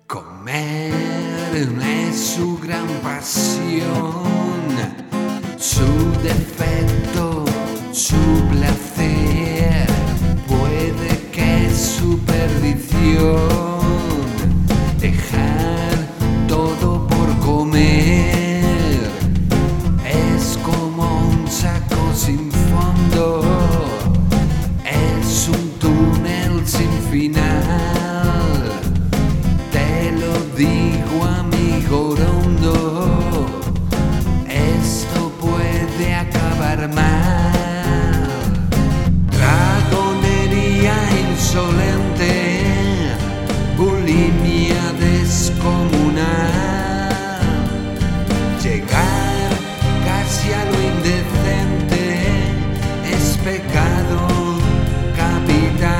Comer es su gran pasión, su defecto, su placer, puede que es su perdición. Dejar todo por comer es como un saco sin fondo, es un túnel sin final. Te lo digo, amigo Rondo, esto puede acabar mal. Dragonería insolente, bulimia descomunal, llegar casi a lo indecente es pecado capital.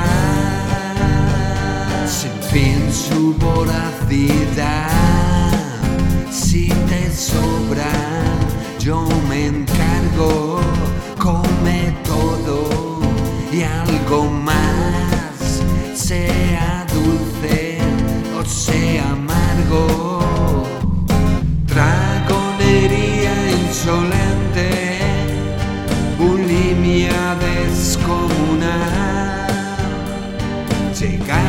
Sin fin su voracidad, si te sobra yo me encargo. Come todo y algo más, sea dulce o sea amargo. Dragonería insolente, bulimia descomunal, llegar